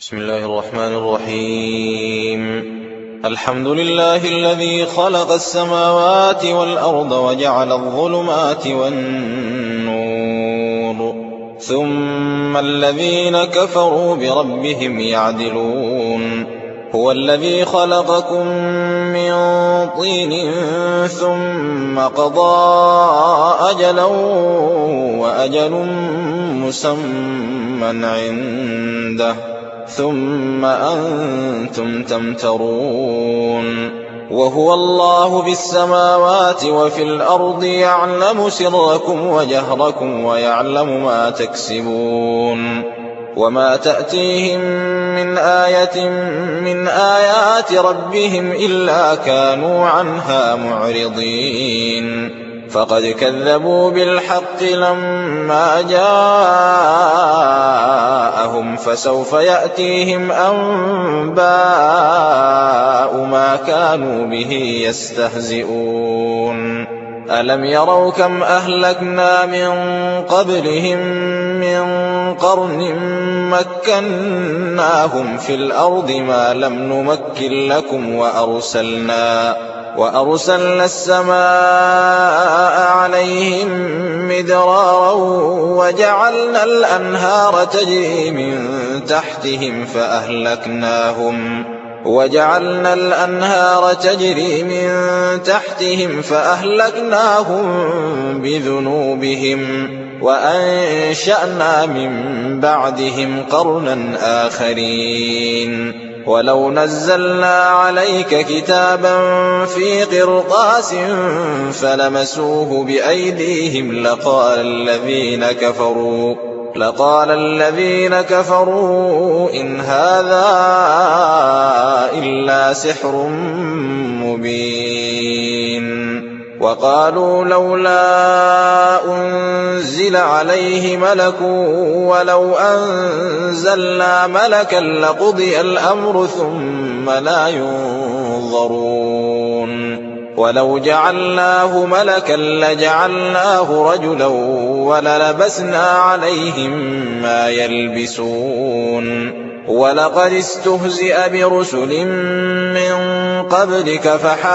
بسم الله الرحمن الرحيم. الحمد لله الذي خلق السماوات والأرض وجعل الظلمات والنور ثم الذين كفروا بربهم يعدلون. هو الذي خلقكم من طين ثم قضى أجلا وأجل مسمى عنده ثم أنتم تمترون. وهو الله في السماوات وفي الأرض يعلم سركم وجهركم ويعلم ما تكسبون. وما تأتيهم من آية من آيات ربهم إلا كانوا عنها معرضين. فقد كذبوا بالحق لما جاءهم فسوف يأتيهم أنباء ما كانوا به يستهزئون. ألم يروا كم أهلكنا من قبلهم من قرن مكناهم في الأرض ما لم نمكن لكم وأرسلنا السماء عليهم مدرارا وجعلنا الأنهار تجري من تحتهم فأهلكناهم بذنوبهم وأنشأنا من بعدهم قرنا آخرين. ولو نزلنا عليك كتابا في قرطاس فلمسوه بأيديهم لقال الذين كفروا إن هذا إلا سحر مبين. وقالوا لولا أنزل عليه ملك ولو أنزلنا ملكا لقضي الأمر ثم لا ينظرون. ولو جعلناه ملكا لجعلناه رجلا وللبسنا عليهم ما يلبسون. ولقد استهزئ برسل من قبلك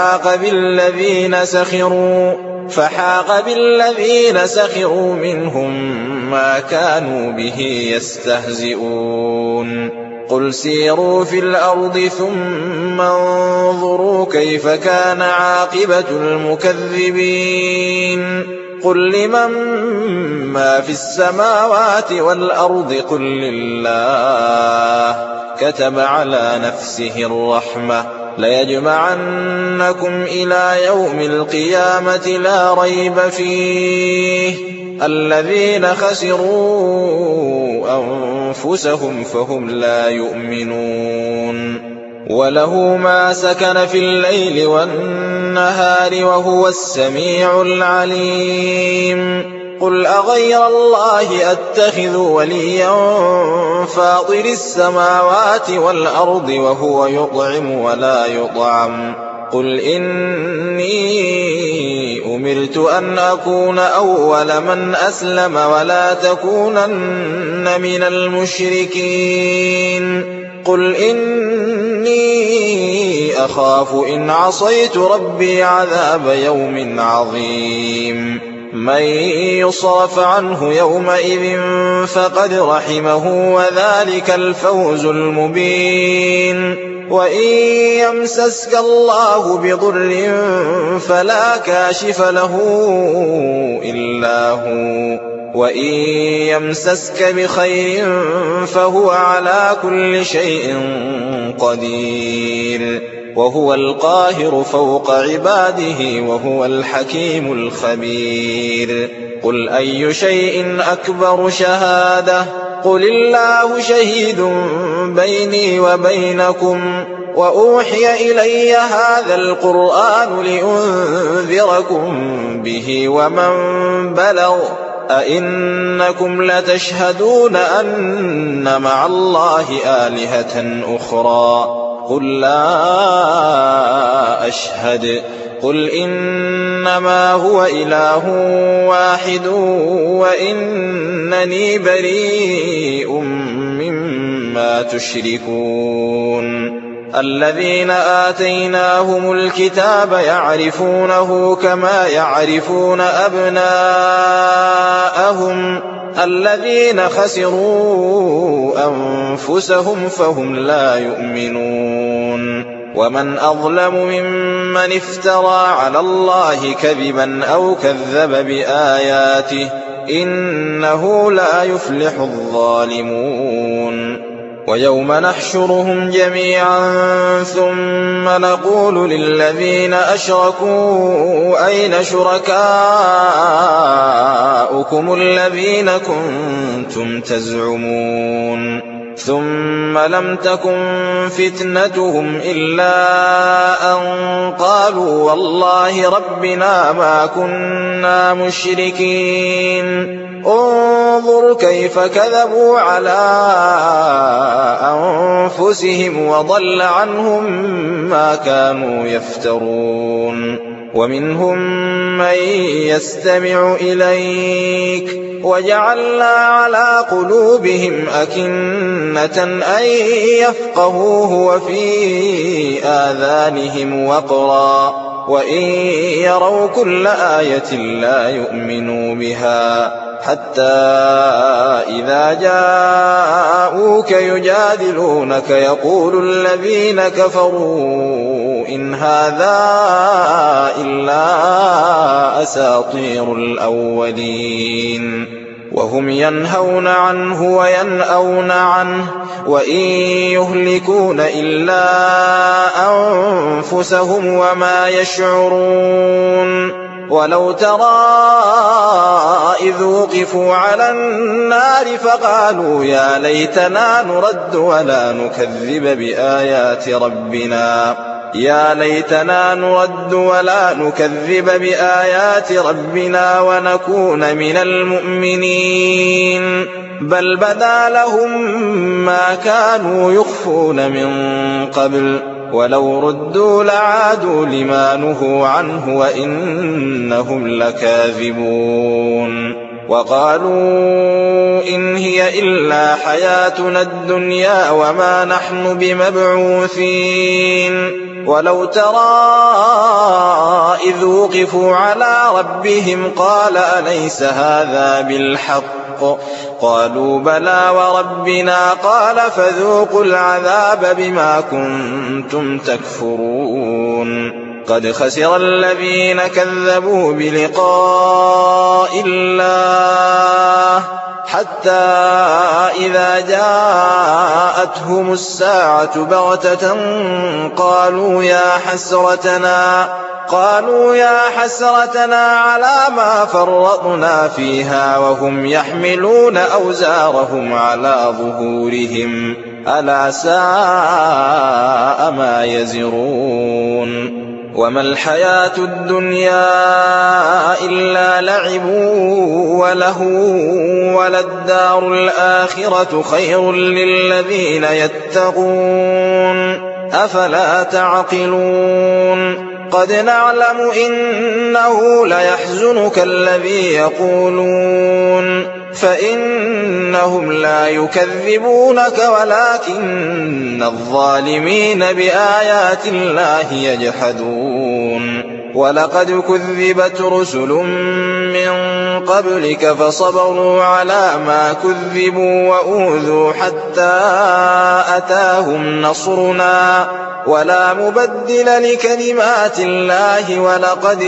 فحاق بالذين سخروا منهم ما كانوا به يستهزئون. قل سيروا في الأرض ثم انظروا كيف كان عاقبة المكذبين. قل لمن ما في السماوات والأرض قل لله كتب على نفسه الرحمة ليجمعنكم إلى يوم القيامة لا ريب فيه. الذين خسروا أنفسهم فهم لا يؤمنون. وله ما سكن في الليل والنهار وهو السميع العليم. قل أغير الله أتخذ وليا فاطر السماوات والأرض وهو يطعم ولا يطعم. قل إني أمرت أن أكون أول من أسلم ولا تكونن من المشركين. قل إني أخاف إن عصيت ربي عذاب يوم عظيم. من يصرف عنه يومئذ فقد رحمه وذلك الفوز المبين. وإن يمسسك الله بضر فلا كاشف له إلا هو وإن يمسسك بخير فهو على كل شيء قدير. وهو القاهر فوق عباده وهو الحكيم الخبير. قل أي شيء أكبر شهادة قل الله شهيد بيني وبينكم وأوحي إلي هذا القرآن لأنذركم به ومن بلغ أئنكم لتشهدون أن مع الله آلهة أخرى قل لا أشهد قل إنما هو إله واحد وإنني بريء مما مما تشركون الذين آتيناهم الكتاب يعرفونه كما يعرفون أبناءهم الذين خسروا أنفسهم فهم لا يؤمنون ومن أظلم ممن افترى على الله كذبا أو كذب بآياته إنه لا يفلح الظالمون ويوم نحشرهم جميعا ثم نقول للذين أشركوا أين شركاؤكم الذين كنتم تزعمون ثم لم تكن فتنتهم إلا أن قالوا والله ربنا ما كنا مشركين انظر كيف كذبوا على أنفسهم وضل عنهم ما كانوا يفترون ومنهم من يستمع إليك وجعلنا على قلوبهم أكنة أن يفقهوه وفي آذانهم وقرا وإن يروا كل آية لا يؤمنوا بها حتى إذا جاءوك يجادلونك يقول الذين كفروا إن هذا إلا أساطير الأولين وهم ينهون عنه وينأون عنه وإن يهلكون إلا أنفسهم وما يشعرون ولو ترى إذ وقفوا على النار فقالوا يا ليتنا نرد ولا نكذب بآيات ربنا ونكون من المؤمنين بل بدا لهم ما كانوا يخفون من قبل ولو ردوا لعادوا لما نهوا عنه وإنهم لكاذبون وقالوا إن هي إلا حياتنا الدنيا وما نحن بمبعوثين ولو ترى إذ وقفوا على ربهم قال أليس هذا بالحق قالوا بلى وربنا قال فذوقوا العذاب بما كنتم تكفرون قد خسر الذين كذبوا بلقاء الله حتى إذا جاءتهم الساعة بغتة قالوا يا حسرتنا على ما فرطنا فيها وهم يحملون أوزارهم على ظهورهم ألا ساء ما يزرون وما الحياة الدنيا إلا لعب ولهو وللدار الآخرة خير للذين يتقون أفلا تعقلون قد نعلم إنه ليحزنك الذي يقولون فإنهم لا يكذبونك ولكن الظالمين بآيات الله يجحدون ولقد كذبت رسل من قبلك فصبروا على ما كذبوا وأوذوا حتى أتاهم نصرنا ولا مبدل لكلمات الله ولقد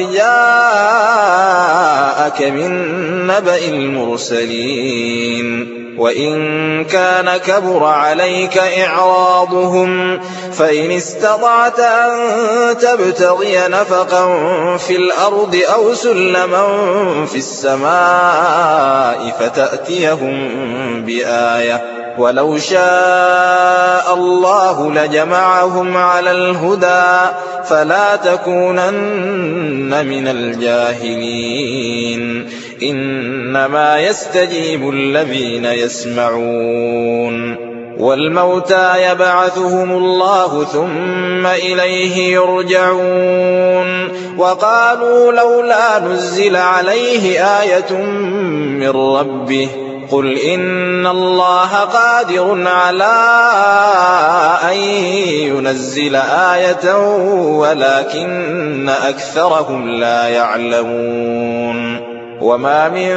جاءك من نبأ المرسلين وإن كان كبر عليك إعراضهم فإن استطعت أن تبتغي نفقا في الأرض أو سلما في السماء فتأتيهم بآية ولو شاء الله لجمعهم على الهدى فلا تكونن من الجاهلين إنما يستجيب الذين يسمعون والموتى يبعثهم الله ثم إليه يرجعون وقالوا لولا نزل عليه آية من ربه قل إن الله قادر على أن ينزل آية ولكن أكثرهم لا يعلمون وما من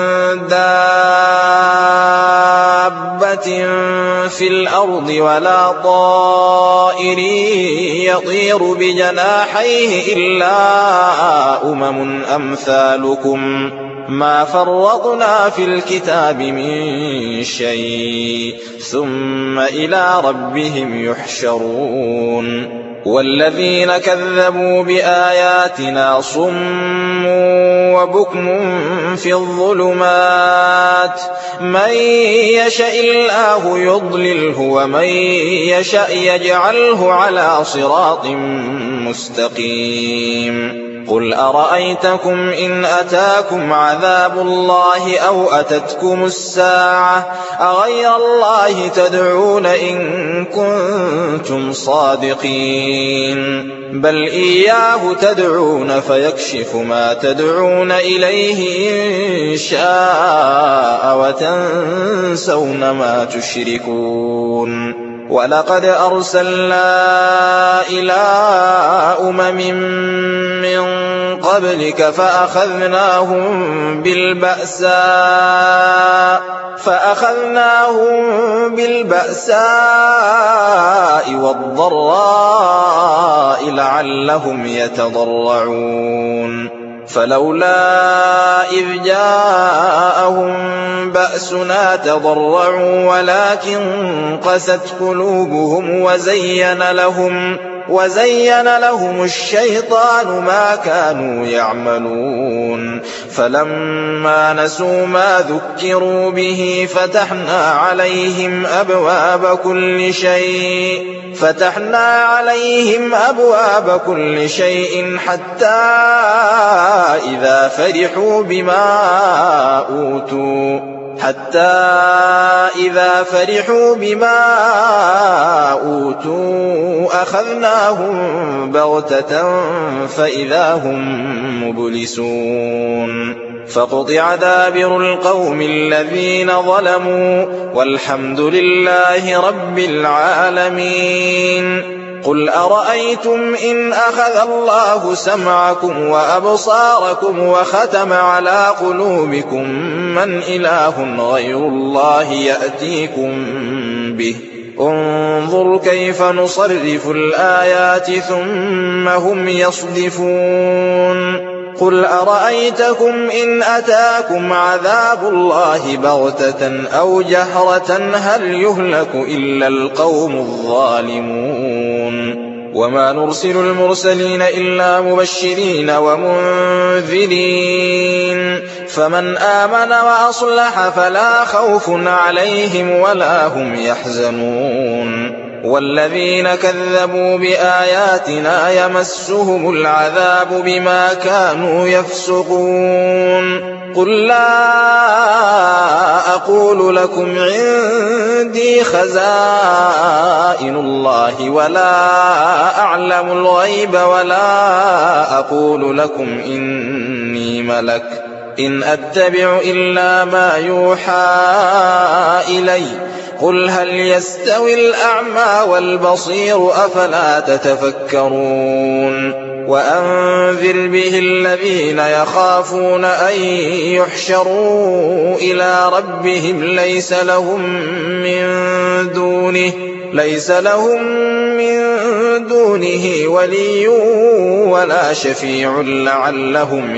دابة في الأرض ولا طائر يطير بجناحيه إلا أمم أمثالكم ما فرطنا في الكتاب من شيء ثم إلى ربهم يحشرون والذين كذبوا بآياتنا صم وبكم في الظلمات من يشاء الله يضلله ومن يشاء يجعله على صراط مستقيم قل أرأيتكم إن أتاكم عذاب الله أو أتتكم الساعة أغير الله تدعون إن كنتم صادقين بل إياه تدعون فيكشف ما تدعون إليه إن شاء وتنسون ما تشركون ولقد أرسلنا إلى أمم من قبلك فأخذناهم بالبأساء والضراء لعلهم يتضرعون فلولا إذ جاءهم بأسنا تضرعوا ولكن قست قلوبهم وزين لهم الشيطان ما كانوا يعملون فلما نسوا ما ذكروا به فتحنا عليهم أبواب كل شيء حتى إذا فرحوا بما أوتوا أخذناهم بغتة فإذا هم مبلسون فقطع دابر القوم الذين ظلموا والحمد لله رب العالمين قل أرأيتم إن أخذ الله سمعكم وأبصاركم وختم على قلوبكم من إله غير الله يأتيكم به انظر كيف نصرف الآيات ثم هم يصدفون قل أرأيتكم إن أتاكم عذاب الله بغتة أو جهرة هل يهلك إلا القوم الظالمون وما نرسل المرسلين إلا مبشرين ومنذرين فمن آمن وأصلح فلا خوف عليهم ولا هم يحزنون والذين كذبوا بآياتنا يمسهم العذاب بما كانوا يفسقون قل لا أقول لكم عندي خزائن الله ولا أعلم الغيب ولا أقول لكم إني ملك إن أتبع إلا ما يوحى إلي قل هل يستوي الأعمى والبصير أفلا تتفكرون وأنذر به الذين يخافون أن يحشروا إلى ربهم ليس لهم من دونه ولي ولا شفيع لعلهم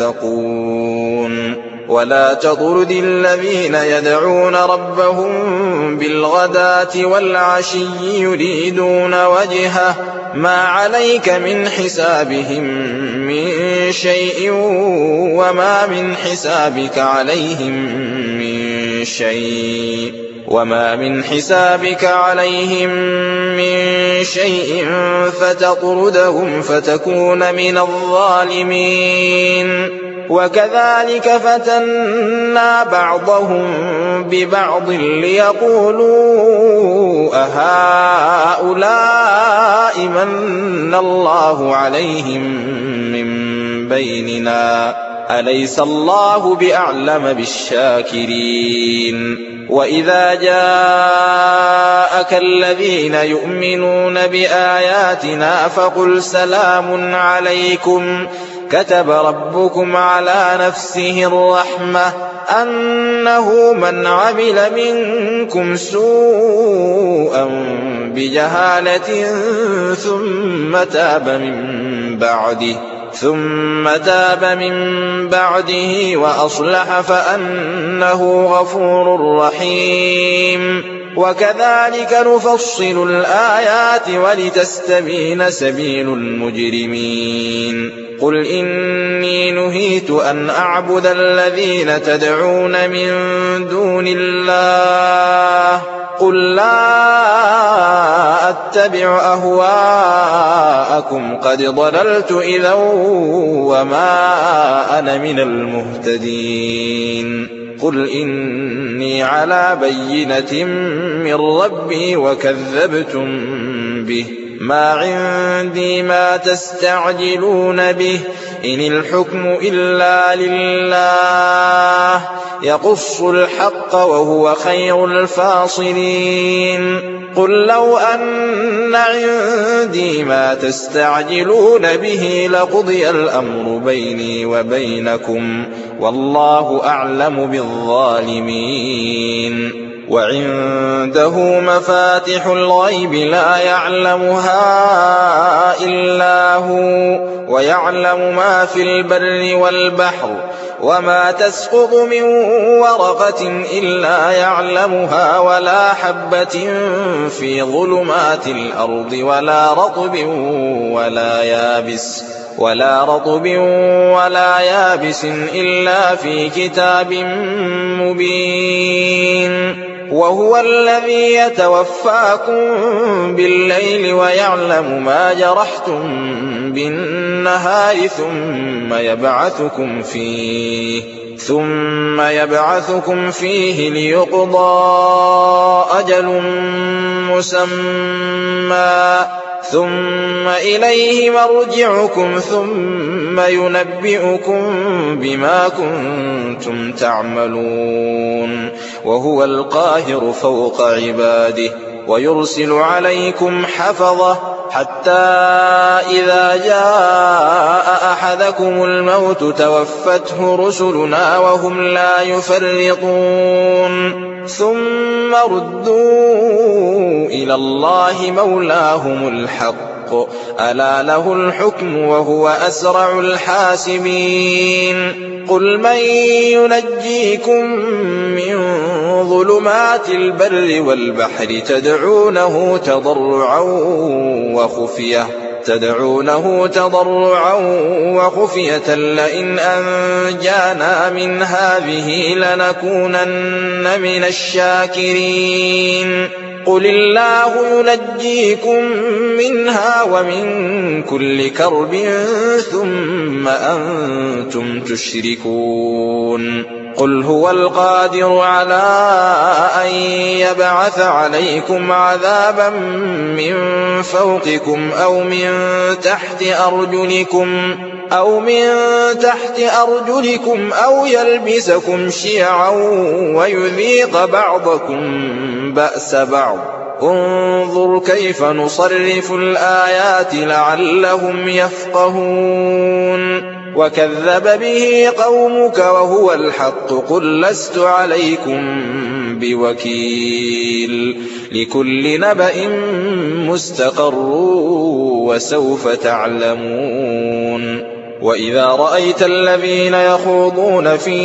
يتقون ولا تطرد الذين يدعون ربهم بالغداة والعشي يريدون وجهه ما عليك من حسابهم من شيء وما من حسابك عليهم من شيء فتطردهم فتكون من الظالمين وكذلك فتنا بعضهم ببعض ليقولوا أهؤلاء من الله عليهم من بيننا أليس الله بأعلم بالشاكرين وإذا جاءك الذين يؤمنون بآياتنا فقل سلام عليكم كتب ربكم على نفسه الرحمة أنه من عمل منكم سوءا بجهالة ثم تاب من بعده وأصلح فأنه غفور رحيم وكذلك نفصل الآيات ولتستبين سبيل المجرمين قل إني نهيت أن أعبد الذين تدعون من دون الله قل لا أتبع أهواءكم قد ضللت إذا وما أنا من المهتدين قل إني على بينة من ربي وكذبتم به ما عندي ما تستعجلون به إن الحكم إلا لله يقص الحق وهو خير الفاصلين قل لو أن عندي ما تستعجلون به لقضي الأمر بيني وبينكم والله أعلم بالظالمين وعنده مفاتح الغيب لا يعلمها إلا هو ويعلم ما في البر والبحر وما تسقط من ورقة إلا يعلمها ولا حبة في ظلمات الأرض ولا رطب ولا يابس إلا في كتاب مبين وهو الذي يتوفاكم بالليل ويعلم ما جرحتم بالنهار ثم يبعثكم فيه ليقضى أجل مسمى ثم إليه مرجعكم ثم ينبئكم بما كنتم تعملون وهو القاهر فوق عباده ويرسل عليكم حفظة حتى إذا جاء أحدكم الموت توفته رسلنا وهم لا يفرطون ثم ردوا إلى الله مولاهم الحق ألا له الحكم وهو أسرع الحاسبين قل من ينجيكم من ظلمات البر والبحر تدعونه تضرعا وخفية لئن أنجانا من هذه لنكونن من الشاكرين قل الله ينجيكم منها ومن كل كرب ثم أنتم تشركون قل هو القادر على أن يبعث عليكم عذابا من فوقكم أو من تحت أرجلكم أو يلبسكم شيعا ويذيق بعضكم بأس بعض انظر كيف نصرف الآيات لعلهم يفقهون وكذب به قومك وهو الحق قل لست عليكم بوكيل لكل نبأ مستقر وسوف تعلمون وإذا رأيت الذين يخوضون في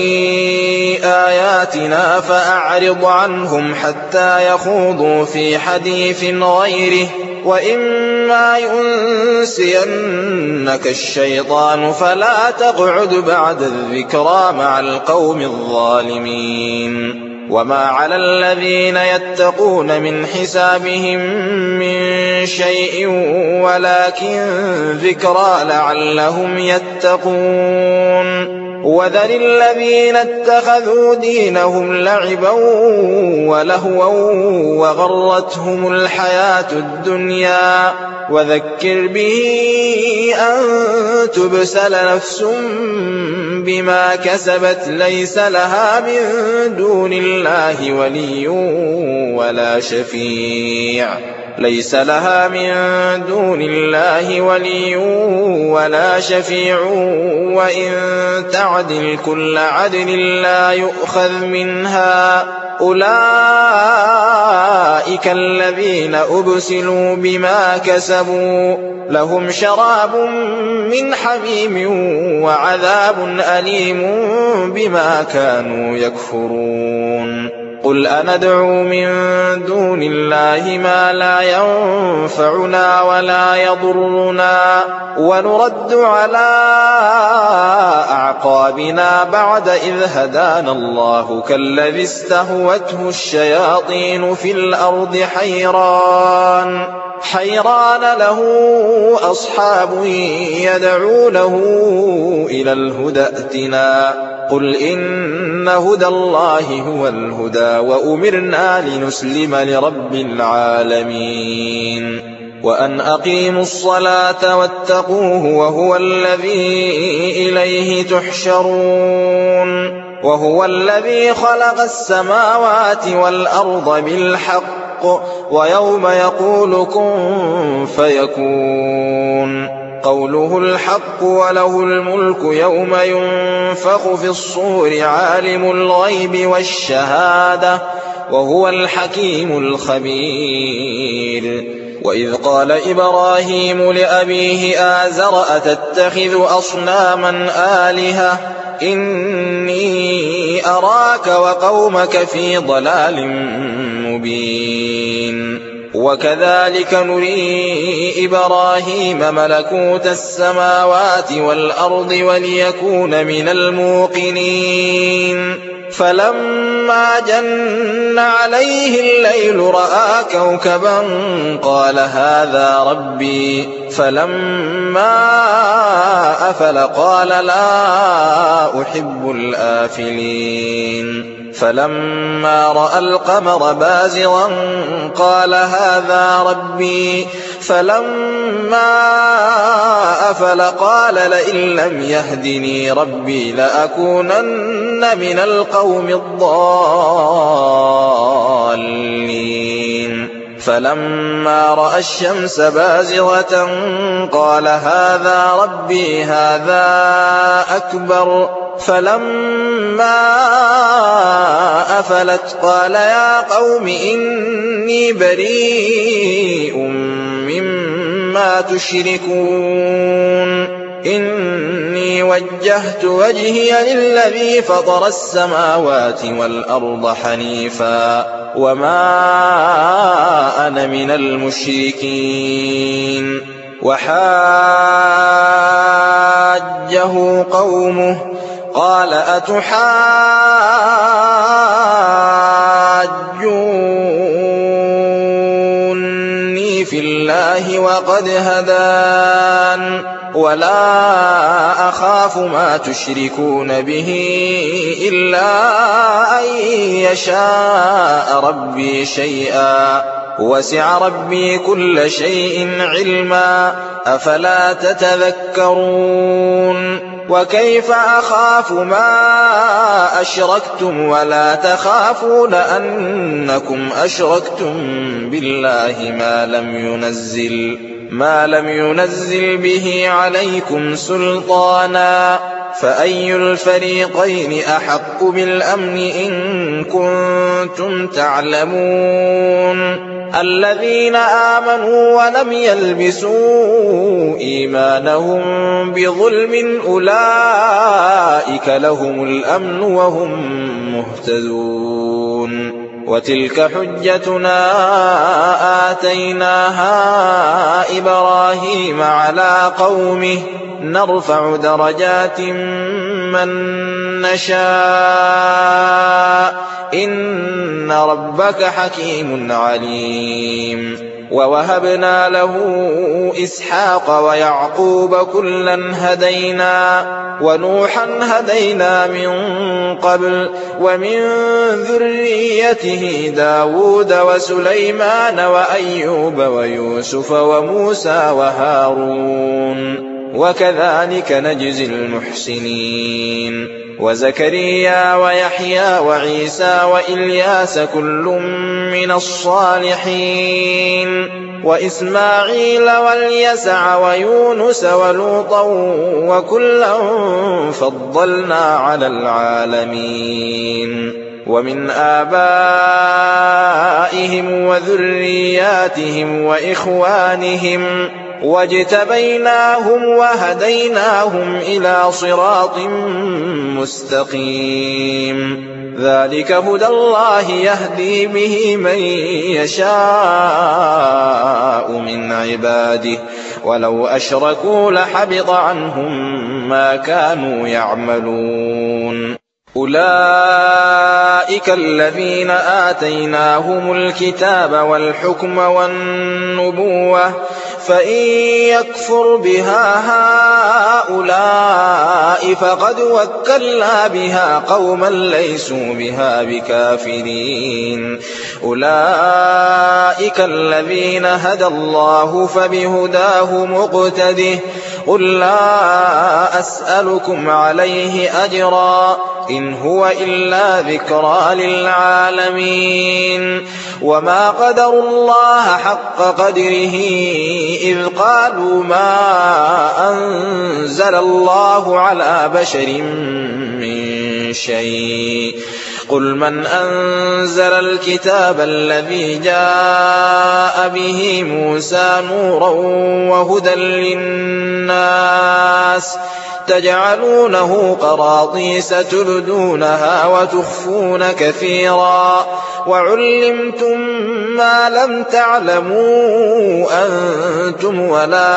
آياتنا فأعرض عنهم حتى يخوضوا في حديث غيره وإما ينسينك الشيطان فلا تقعد بعد الذكرى مع القوم الظالمين وما على الذين يتقون من حسابهم من شيء ولكن ذكرى لعلهم يتقون وذر الذين اتخذوا دينهم لعبا ولهوا وغرتهم الحياة الدنيا وذكر به أن تبسل نفس بما كسبت ليس لها من دون الله ولي ولا شفيع وإن تعدل كل عدل لا يؤخذ منها أولئك الذين أبسلوا بما كسبوا لهم شراب من حميم وعذاب أليم بما كانوا يكفرون قل أندعو من دون الله ما لا ينفعنا ولا يضرنا ونرد على أعقابنا بعد إذ هدانا الله كالذي استهوته الشياطين في الأرض حيران له أصحاب يدعونه إلى الهدى ائتنا قل إن هدى الله هو الهدى وأمرنا لنسلم لرب العالمين وأن أقيموا الصلاة واتقوه وهو الذي إليه تحشرون وهو الذي خلق السماوات والأرض بالحق ويوم يقول كن فيكون قوله الحق وله الملك يوم ينفخ في الصور عالم الغيب والشهادة وهو الحكيم الخبير وإذ قال إبراهيم لأبيه آزر أتتخذ أصناما آلهة إني أراك وقومك في ضلال مبين وكذلك نري إبراهيم ملكوت السماوات والأرض وليكون من الموقنين فلما جن عليه الليل رأى كوكبا قال هذا ربي فلما أفل قال لا أحب الآفلين فلما رأى القمر بازغا قال هذا ربي فلما أفل قال لئن لم يهدني ربي لأكونن من القوم الضالين فلما رأى الشمس بازغة قال هذا ربي هذا أكبر فلما أفلت قال يا قوم إني بريء مما تشركون إني وجهت وجهي للذي فطر السماوات والأرض حنيفا وما أنا من المشركين وحاجه قومه قال أتحاجوني في الله وقد هدان ولا أخاف ما تشركون به إلا أن يشاء ربي شيئا وسع ربي كل شيء علما أفلا تتذكرون وكيف أخاف ما أشركتم ولا تخافون أنكم أشركتم بالله ما لم ينزل به عليكم سلطانا فأي الفريقين أحق بالأمن إن كنتم تعلمون الذين آمنوا ولم يلبسوا إيمانهم بظلم أولئك لهم الأمن وهم مهتدون وتلك حجتنا آتيناها إبراهيم على قومه نرفع درجات من نشاء إن ربك حكيم عليم ووهبنا له إسحاق ويعقوب كلا هدينا ونوحا هدينا من قبل ومن ذريته داود وسليمان وأيوب ويوسف وموسى وهارون وكذلك نجزي المحسنين وزكريا ويحيى وعيسى وإلياس كل من الصالحين وإسماعيل واليسع ويونس ولوطا وكلا فضلنا على العالمين ومن آبائهم وذرياتهم وإخوانهم واجتبيناهم وهديناهم إلى صراط مستقيم ذلك هدى الله يهدي به من يشاء من عباده ولو أشركوا لحبط عنهم ما كانوا يعملون أولئك الذين آتيناهم الكتاب والحكم والنبوة فإن يكفر بها هؤلاء فقد وكلنا بها قوما ليسوا بها بكافرين أولئك الذين هدى الله فبهداه مقتده قل لا أسألكم عليه أجرا إن هو إلا ذكرى للعالمين وما قدروا الله حق قدره إذ قالوا ما أنزل الله على بشر من شيء قل من أنزل الكتاب الذي جاء به موسى نورا وهدى للناس تجعلونه قراطيس تبدونها وتخفون كثيرا وعلمتم ما لم تعلموا أنتم ولا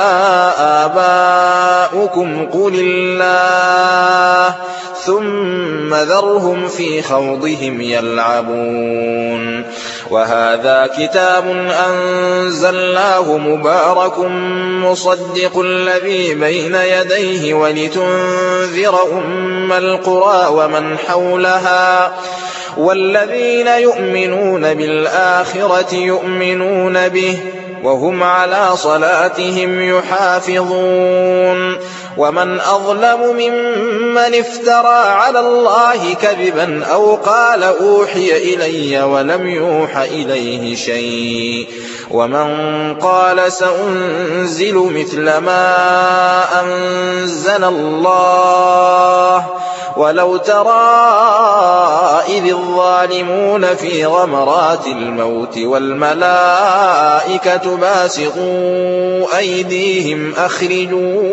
آباؤكم قل الله ثم ذرهم في خوضهم يلعبون وهذا كتاب أنزلناه مبارك مصدق الذي بين يديه ولتنذر أم القرى ومن حولها والذين يؤمنون بالآخرة يؤمنون به وهم على صلاتهم يحافظون ومن أظلم ممن افترى على الله كذبا أو قال أوحي إلي ولم يوح إليه شيء ومن قال سأنزل مثل ما أنزل الله ولو ترى إذ الظالمون في غمرات الموت والملائكة باسطوا أيديهم أخرجوا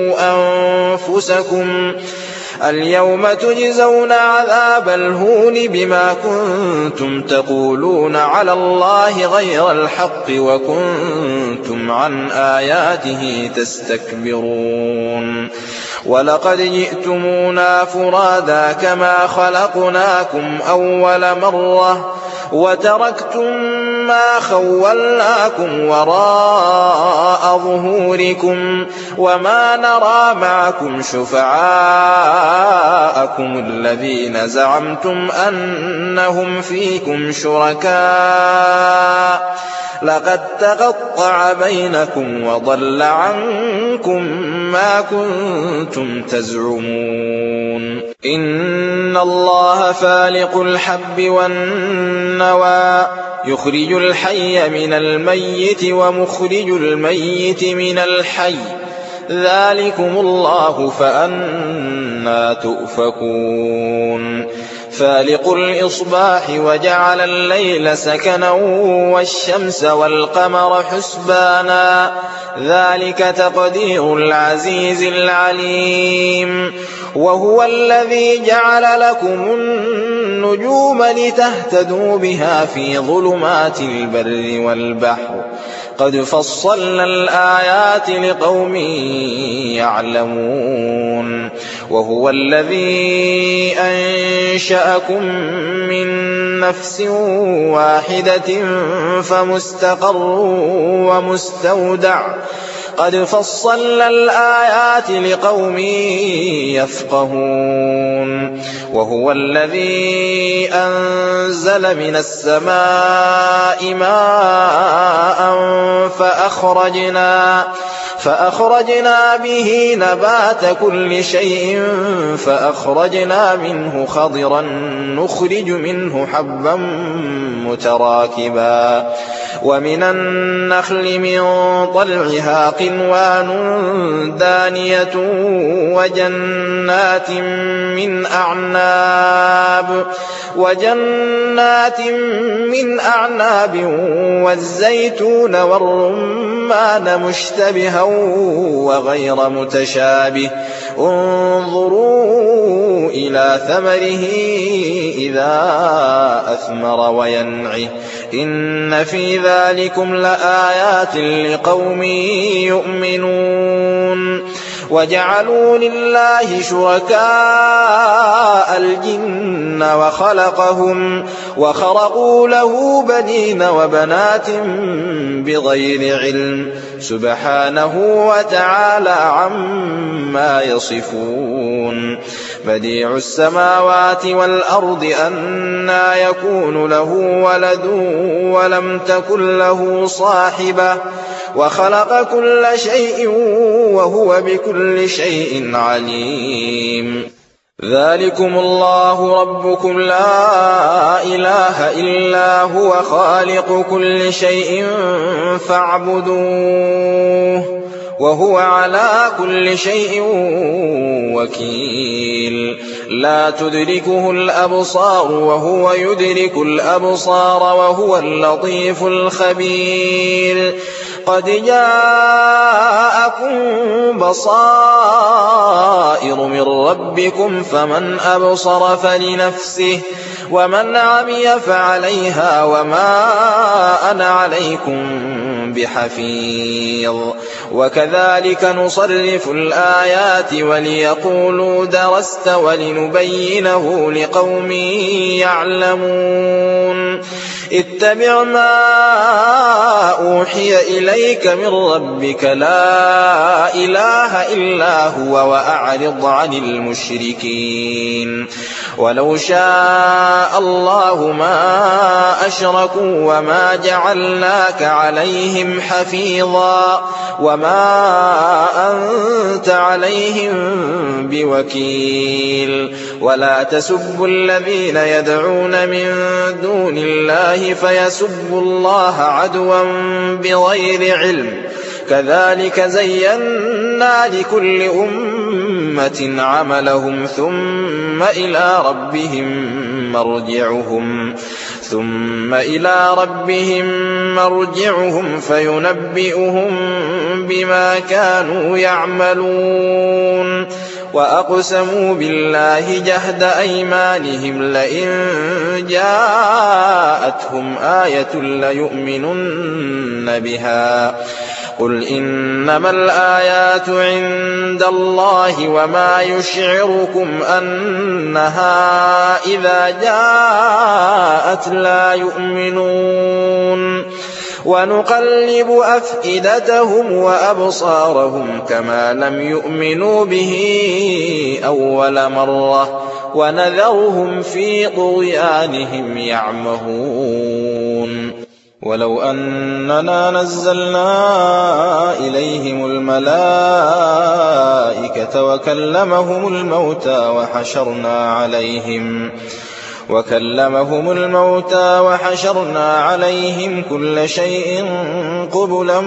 أنفسكم اليوم تجزون عذاب الهون بما كنتم تقولون على الله غير الحق وكنتم عن آياته تستكبرون ولقد جئتمونا فرادا كما خلقناكم أول مرة وتركتم ما خولناكم وراء ظهوركم وما نرى معكم شفعاءكم الذين زعمتم أنهم فيكم شركاء لقد تقطع بينكم وضل عنكم ما كنتم تزعمون إن الله فالق الحب والنوى يخرج الحي من الميت ومخرج الميت من الحي ذلكم الله فأنى تؤفكون فالق الإصباح وجعل الليل سكنا والشمس والقمر حسبانا ذلك تقدير العزيز العليم وهو الذي جعل لكم النجوم لتهتدوا بها في ظلمات البر والبحر قد فصلنا الآيات لقوم يعلمون وهو الذي أنشأكم من نفس واحدة فمستقر ومستودع قد فصلنا الآيات لقوم يفقهون وهو الذي أنزل من السماء ماء فأخرجنا به نبات كل شيء فأخرجنا منه خضرا نخرج منه حبا متراكبا ومن النخل من طلعها قنوان دانية وجنات من أعناب والزيتون والرمان مشتبها وغير متشابه انظروا إلى ثمره إذا أثمر وينعه إن في ذلكم لآيات لقوم يؤمنون وجعلوا لله شركاء الجن وخرقوا له بنين وبنات بغير علم سبحانه وتعالى عما يصفون بديع السماوات والأرض أنى يكون له ولد ولم تكن له صاحبة وخلق كل شيء وهو بكل شيء عليم ذلكم الله ربكم لا إله إلا هو خالق كل شيء فاعبدوه وهو على كل شيء وكيل لا تدركه الأبصار وهو يدرك الأبصار وهو اللطيف الخبير قد جاءكم بصائر من ربكم فمن أبصر فلنفسه ومن عمي فعليها وما أنا عليكم بحفيظ وكذلك نصرف الآيات وليقولوا درست ولنبينه لقوم يعلمون اتبع ما أوحي إليك من ربك لا إله إلا هو وأعرض عن المشركين ولو شاء الله ما أشركوا وما جعلناك عليهم حفيظا وما أنت عليهم بوكيل ولا تسبوا الذين يدعون من دون الله فيسبوا الله عدوا بغير علم كذلك زينا لكل أمة عملهم ثم إلى ربهم مرجعهم فينبئهم بما كانوا يعملون وأقسموا بالله جهد أيمانهم لئن جاءتهم آية ليؤمنن بها قل إنما الآيات عند الله وما يشعركم أنها إذا جاءت لا يؤمنون ونقلب أفئدتهم وأبصارهم كما لم يؤمنوا به أول مرة ونذرهم في طغيانهم يعمهون ولو أننا نزلنا إليهم الملائكة وكلمهم الموتى وحشرنا عليهم كل شيء قبلا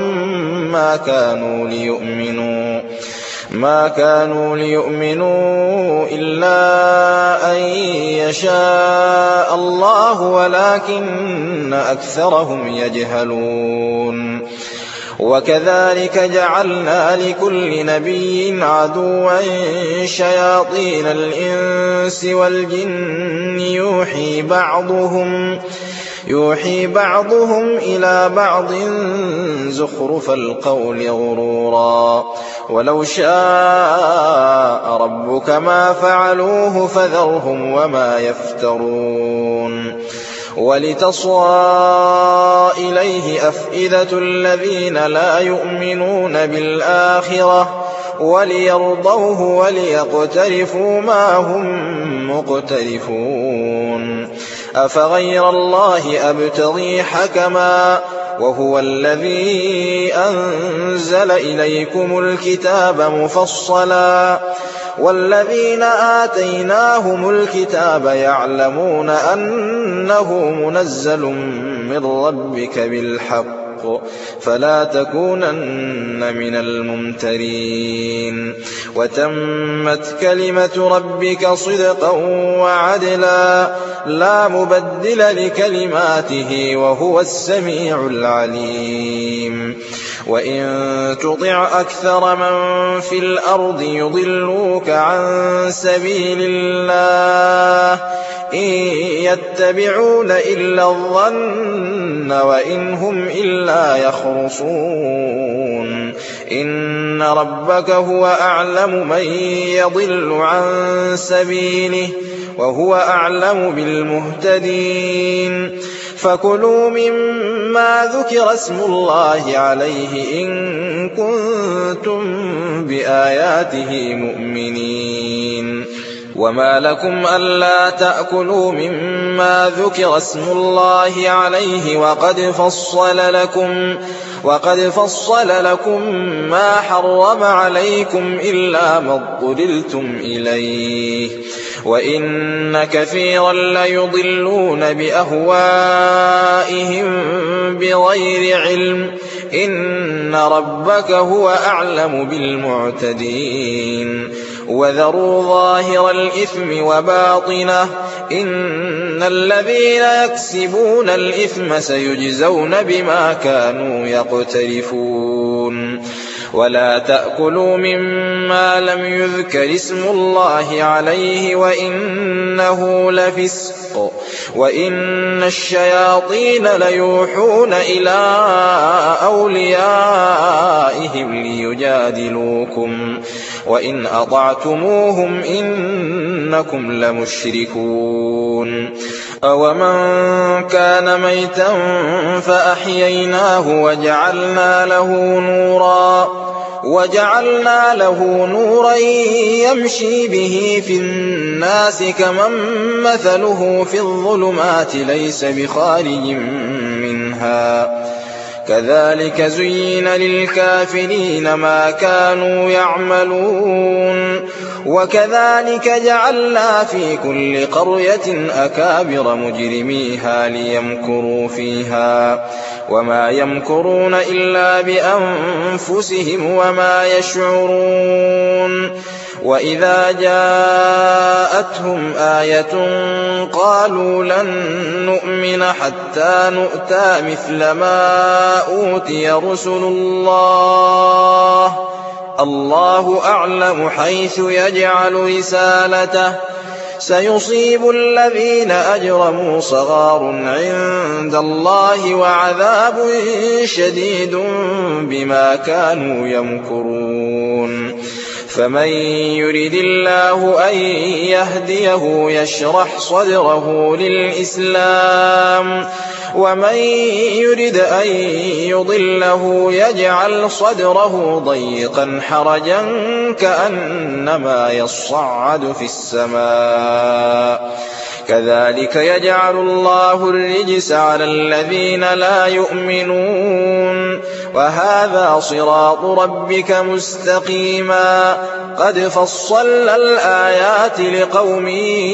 ما كانوا ليؤمنوا إلا أن يشاء الله ولكن أكثرهم يجهلون وكذلك جعلنا لكل نبي عدوا شياطين يوحي بعضهم إلى بعض زخرف القول غرورا ولو شاء ربك ما فعلوه فذرهم وما يفترون ولتصغى إليه أفئدة الذين لا يؤمنون بالآخرة وليرضوه وليقترفوا ما هم مقترفون أفغير الله أبتغي حكما وهو الذي أنزل إليكم الكتاب مفصلا والذين آتيناهم الكتاب يعلمون أنه منزل من ربك بالحق فلا تكونن من الممترين وتمت كلمة ربك صدقا وعدلا لا مبدل لكلماته وهو السميع العليم وإن تطع أكثر من في الأرض يضلوك عن سبيل الله إن يتبعون إلا الظن وإن هم إلا يخرصون إن ربك هو أعلم من يضل عن سبيله وهو أعلم بالمهتدين فكلوا مما ذكر اسم الله عليه إن كنتم بآياته مؤمنين وما لكم ألا تأكلوا مما ذكر اسم الله عليه وقد فصل لكم ما حرم عليكم إلا ما اضطررتم إليه وإن كثيرا ليضلون بأهوائهم بغير علم إن ربك هو أعلم بالمعتدين وذروا ظاهر الإثم وباطنه إن الذين يكسبون الإثم سيجزون بما كانوا يقترفون ولا تأكلوا مما لم يذكر اسم الله عليه وإنه لفسق وإن الشياطين ليوحون إلى أوليائهم ليجادلوكم وإن أطعتموهم إنكم لمشركون أومن كان ميتا فأحييناه وجعلنا له نورا يمشي به في الناس كمن مثله في الظلمات ليس بخارج منها كذلك زين للكافرين ما كانوا يعملون وكذلك جعلنا في كل قرية أكابر مجرميها ليمكروا فيها وما يمكرون إلا بأنفسهم وما يشعرون وإذا جاءتهم آية قالوا لن نؤمن حتى نؤتى مثل ما أوتي رسل الله أعلم حيث يجعل رسالته سيصيب الذين أجرموا صغار عند الله وعذاب شديد بما كانوا يمكرون فمن يرد الله أن يهديه يشرح صدره للإسلام ومن يرد أن يضله يجعل صدره ضيقا حرجا كأنما يصعد في السماء كذلك يجعل الله الرجس على الذين لا يؤمنون وهذا صراط ربك مستقيما قد فصلنا الآيات لقوم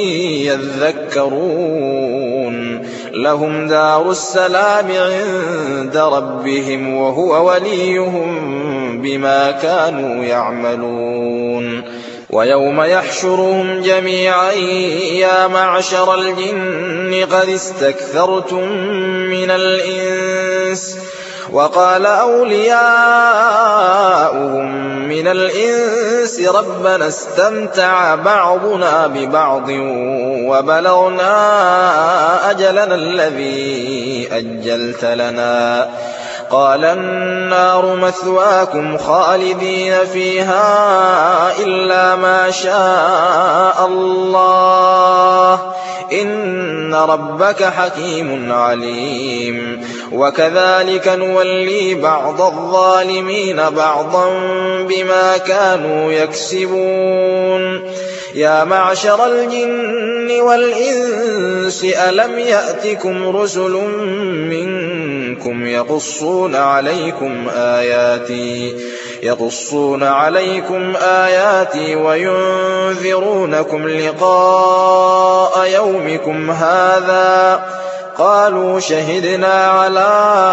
يذكرون لهم دار السلام عند ربهم وهو وليهم بما كانوا يعملون ويوم يحشرهم جميعا يا معشر الجن قد استكثرتم من الإنس وقال أولياؤهم من الإنس ربنا استمتع بعضنا ببعض وبلغنا أجلنا الذي أجلت لنا قال النار مثواكم خالدين فيها إلا ما شاء الله إن ربك حكيم عليم وكذلك نولي بعض الظالمين بعضا بما كانوا يكسبون يا معشر الجن والإنس ألم يأتكم رسل منكم يقصون عليكم آياتي وينذرونكم لقاء يومكم هذا قالوا شهدنا على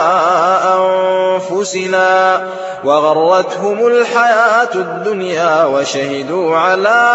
أنفسنا وغرتهم الحياة الدنيا وشهدوا على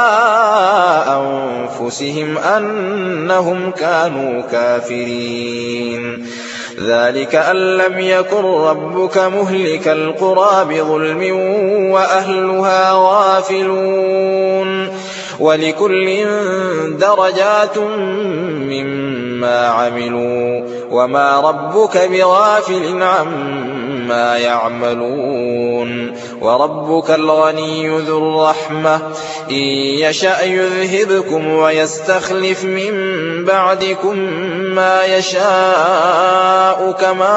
أنفسهم أنهم كانوا كافرين ذلك أن لم يكن ربك مهلك القرى بظلم وأهلها غافلون ولكل درجات مما عملوا وما ربك بغافل عما يعملون وربك الغني ذو الرحمة إن يشأ يذهبكم ويستخلف من بعدكم ما يشاء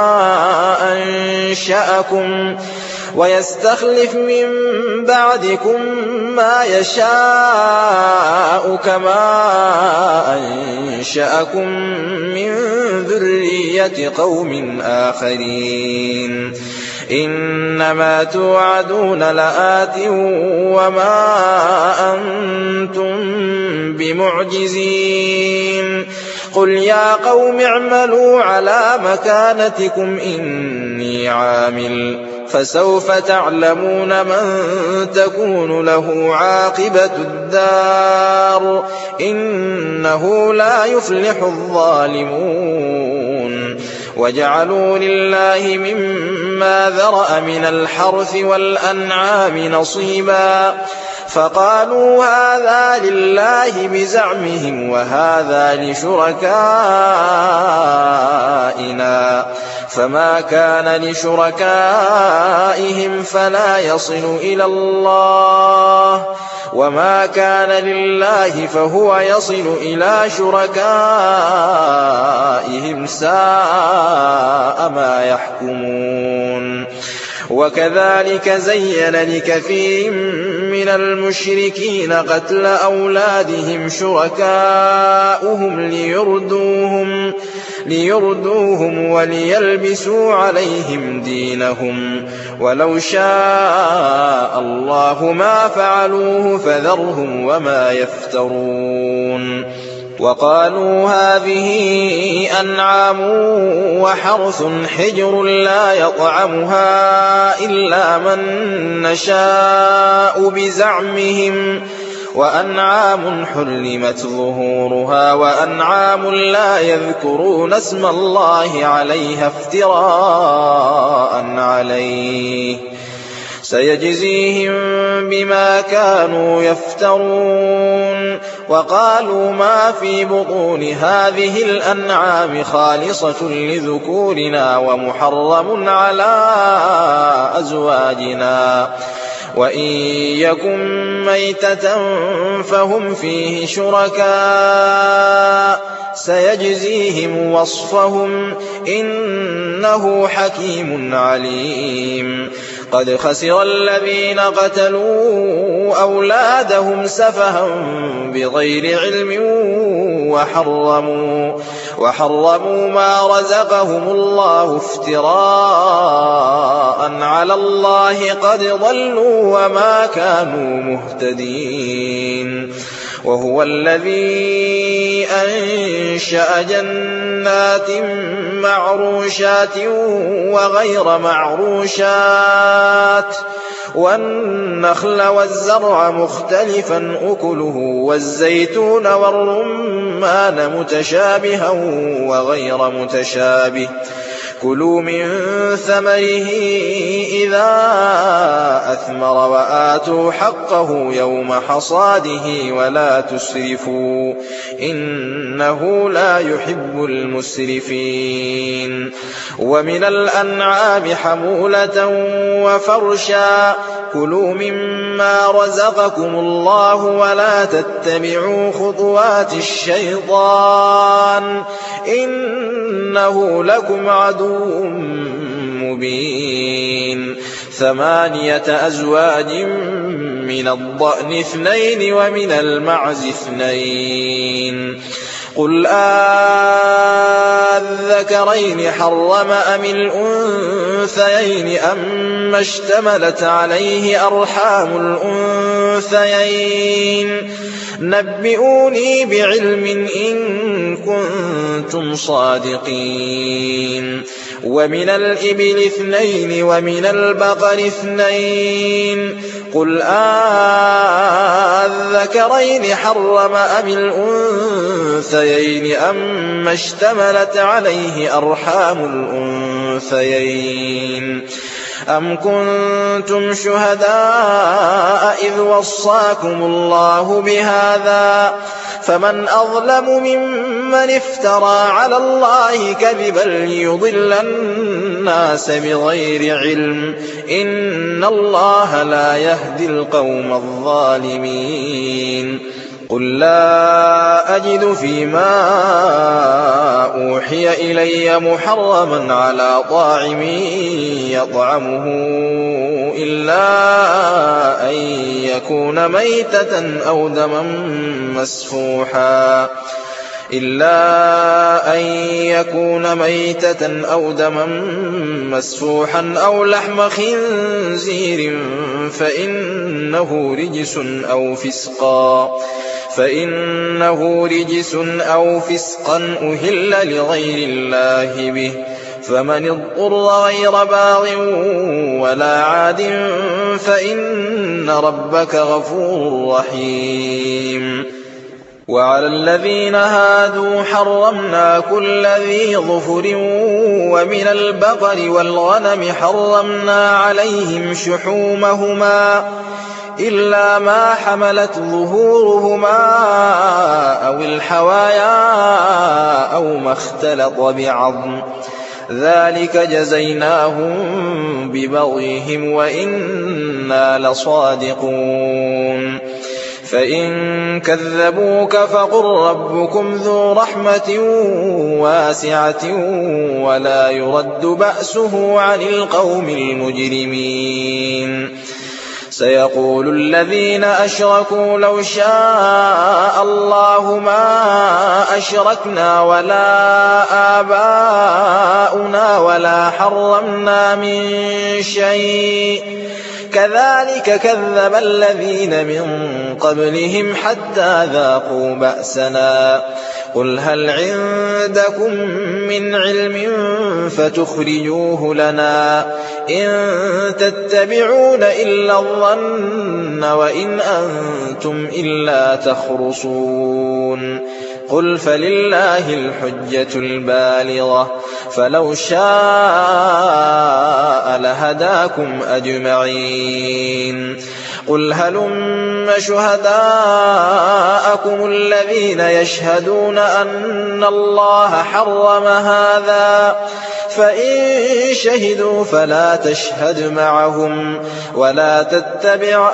كما أنشأكم من ذرية قوم آخرين إنما توعدون لآت وما أنتم بمعجزين قل يا قوم اعملوا على مكانتكم إني عامل فسوف تعلمون من تكون له عاقبة الدار إنه لا يفلح الظالمون وجعلوا لله مما ذرأ من الحرث والأنعام نصيبا فقالوا هذا لله بزعمهم وهذا لشركائنا فما كان لشركائهم فلا يصل إلى الله وما كان لله فهو يصل إلى شركائهم ساء ما يحكمون وكذلك زين لكثير من المشركين قتل أولادهم شركاؤهم ليردوهم وليلبسوا عليهم دينهم ولو شاء الله ما فعلوه فذرهم وما يفترون وقالوا هذه أنعام وحرث حجر لا يطعمها إلا من نشاء بزعمهم وأنعام حرمت ظهورها وأنعام لا يذكرون اسم الله عليها افتراء عليه سيجزيهم بما كانوا يفترون وقالوا ما في بطون هذه الأنعام خالصة لذكورنا ومحرم على أزواجنا وإن يكن ميتة فهم فيه شركاء سيجزيهم وصفهم إنه حكيم عليم قد خسر الذين قتلوا أولادهم سفها بغير علم وحرموا ما رزقهم الله افتراء على الله قد ضلوا وما كانوا مهتدين وهو الذي أنشأ جنات معروشات وغير معروشات والنخل والزرع مختلفا أكله والزيتون والرمان متشابها وغير متشابه كلوا من ثمره إذا أثمر وآتوا حقه يوم حصاده ولا تسرفوا إنه لا يحب المسرفين ومن الأنعام حمولة وفرشا كلوا مما رزقكم الله ولا تتبعوا خطوات الشيطان إنه لكم عدو مبين 8 أزواج من الضأن 2 ومن المعز 2 قل أذكرين حرم أم الأنثيين أما اشتملت عليه أرحام الأنثيين نبئوني بعلم إن كنتم صادقين ومن الإبل 2 ومن البقر 2 قل أذكرين حرم أم الأنثيين أما اشتملت عليه أرحام الأنثيين أم كنتم شهداء إذ وصاكم الله بهذا فمن أظلم ممن افترى على الله كذبا ليضل الناس بغير علم إن الله لا يهدي القوم الظالمين قل لا أجد فيما أوحي إلي محرما على طاعم يطعمه إلا أن يكون ميتة أو دما مسفوحا أو لحم خنزير فإنه رجس أو فسقا أهل لغير الله به فمن اضطر غير باغ ولا عاد فإن ربك غفور رحيم وعلى الذين هادوا حرمنا كل ذي ظفر ومن البقر والغنم حرمنا عليهم شحومهما إلا ما حملت ظهورهما أو الحوايا أو ما اختلط بعظم ذلك جزيناهم ببغيهم وإنا لصادقون فإن كذبوك فقل ربكم ذو رحمة واسعة ولا يرد بأسه عن القوم المجرمين سيقول الذين أشركوا لو شاء الله ما أشركنا ولا آباؤنا ولا حرمنا من شيء كذلك كذب الذين من قبلهم حتى ذاقوا بأسنا قل هل عندكم من علم فتخرجوه لنا إن تتبعون إلا الظن وإن أنتم إلا تخرصون قل فلله الحجة البالغة فلو شاء لهداكم أجمعين قل هلم شهداءكم الذين يشهدون أن الله حرم هذا فإن شهدوا فلا تشهد معهم ولا تتبع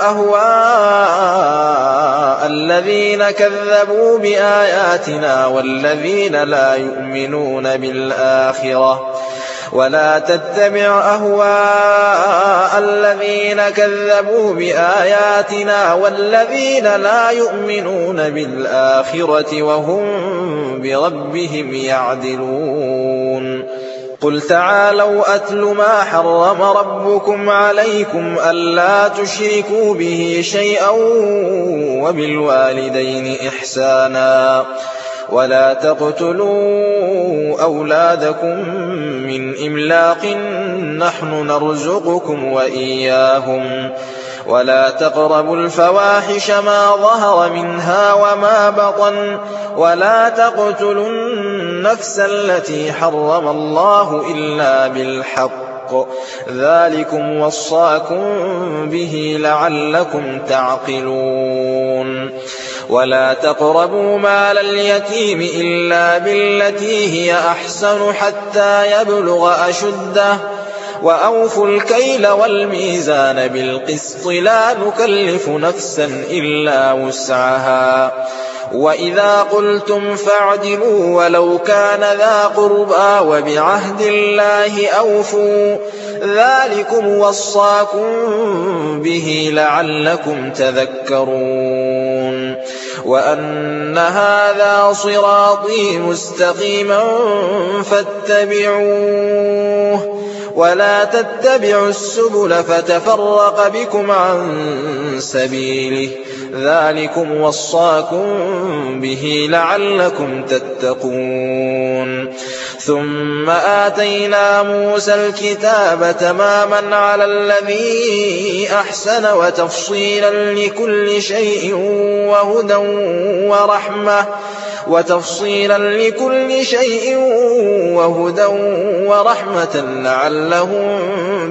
أهواء الذين كذبوا بآياتنا والذين لا يؤمنون بالآخرة ولا تتبع أهواء الذين كذبوا بآياتنا والذين لا يؤمنون بالآخرة وهم بربهم يعدلون قل تعالوا أتل ما حرم ربكم عليكم ألا تشركوا به شيئا وبالوالدين إحسانا ولا تقتلوا أولادكم من إملاق نحن نرزقكم وإياهم ولا تقربوا الفواحش ما ظهر منها وما بطن ولا تقتلوا النفس التي حرم الله إلا بالحق بالحق ذلكم وصاكم به لعلكم تعقلون ولا تقربوا مال اليتيم إلا بالتي هي أحسن حتى يبلغ أشده وأوفوا الكيل والميزان بالقسط لا نكلف نفسا إلا وسعها وإذا قلتم فاعدلوا ولو كان ذا قربى وبعهد الله أوفوا ذلكم وصاكم به لعلكم تذكرون وأن هذا صراطي مستقيما فاتبعوه ولا تتبعوا السبل فتفرق بكم عن سبيله ذلكم وصاكم به لعلكم تتقون ثم آتينا موسى الكتاب تماما على الذي أحسن وتفصيلا لكل شيء وهدى ورحمة لعلهم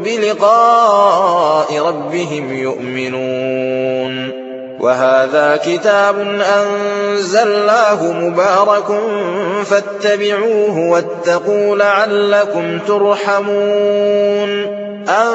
بلقاء ربهم يؤمنون وهذا كتاب أنزلناه مبارك فاتبعوه واتقوا لعلكم ترحمون أن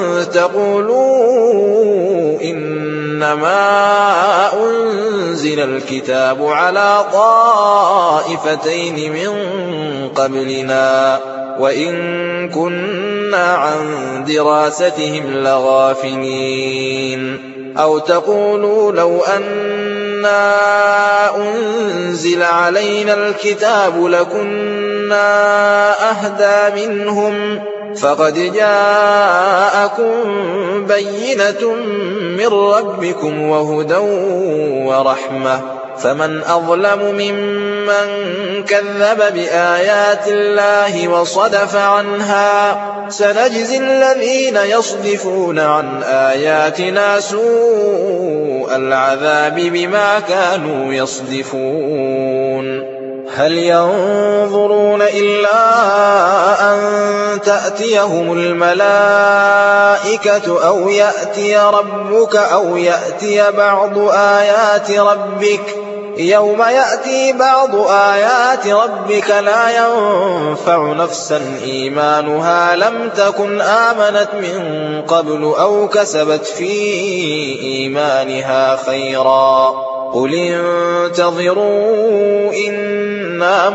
تقولوا إنما أنزل الكتاب على طائفتين من قبلنا وإن كنا عن دراستهم لغافلين أو تقولوا لو أنا أنزل علينا الكتاب لكنا أهدى منهم فقد جاءكم بينة من ربكم وهدى ورحمة فمن أظلم ممن كذب بآيات الله وصدف عنها سنجزي الذين يصدفون عن آياتنا سوء العذاب بما كانوا يصدفون هل ينظرون إلا أن تأتيهم الملائكة أو يأتي ربك أو يأتي بعض آيات ربك يوم يأتي بعض آيات ربك لا ينفع نفسا إيمانها لم تكن آمنت من قبل أو كسبت في إيمانها خيرا قل انتظروا إنا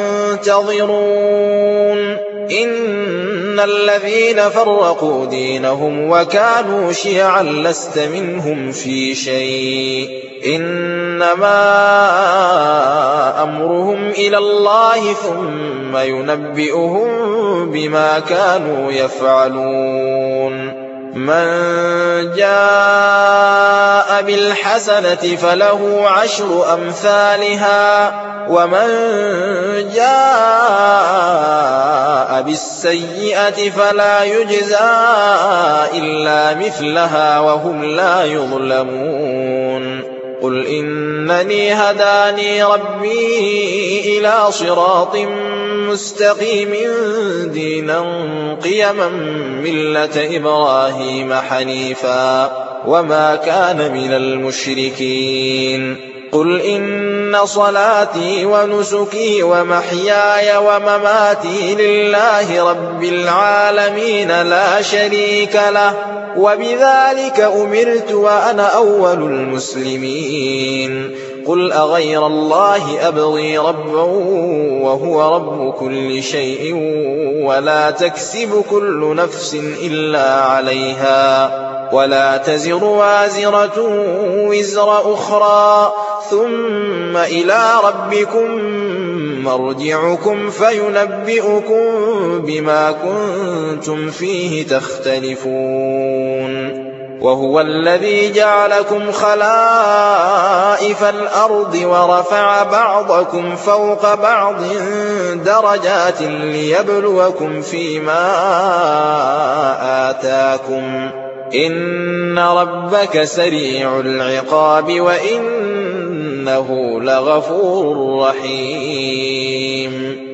منتظرون إن الذين فرقوا دينهم وكانوا شيعا لست منهم في شيء إنما أمرهم إلى الله ثم ينبئهم بما كانوا يفعلون من جاء بالحسنة فله عشر أمثالها ومن جاء بالسيئة فلا يجزى إلا مثلها وهم لا يظلمون قل إنني هداني ربي إلى صراط مستقيم دينا قيما ملة إبراهيم حنيفا وما كان من المشركين قل إن صلاتي ونسكي ومحياي ومماتي لله رب العالمين لا شريك له وبذلك أمرت وأنا أول المسلمين قل أغير الله أبغي ربا وهو رب كل شيء ولا تكسب كل نفس إلا عليها ولا تزر وازرة وزر أخرى ثم إلى ربكم مرجعكم فينبئكم بما كنتم فيه تختلفون وهو الذي جعلكم خلائف الأرض ورفع بعضكم فوق بعض درجات ليبلوكم فيما آتاكم إن ربك سريع العقاب وإنه لغفور رحيم